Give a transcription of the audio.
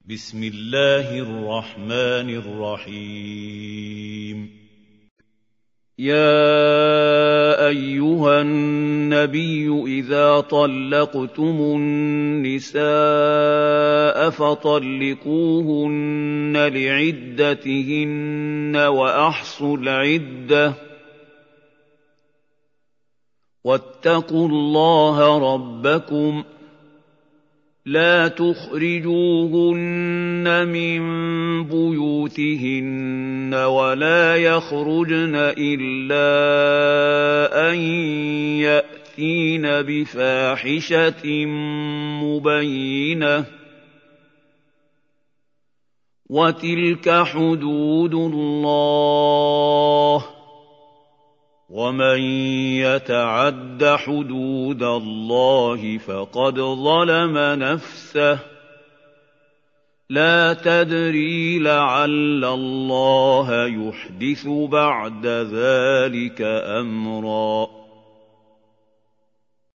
بسم الله الرحمن الرحيم يا أيها النبي إذا طلقتم النساء فطلقوهن لعدتهن وأحصوا العدة واتقوا الله ربكم لا تخرجوهن من بيوتهن ولا يخرجن إلا أن يأتين بفاحشة مبينة وتلك حدود الله ومن يتعد حدود الله فقد ظلم نفسه لا تدري لعل الله يحدث بعد ذلك أمرا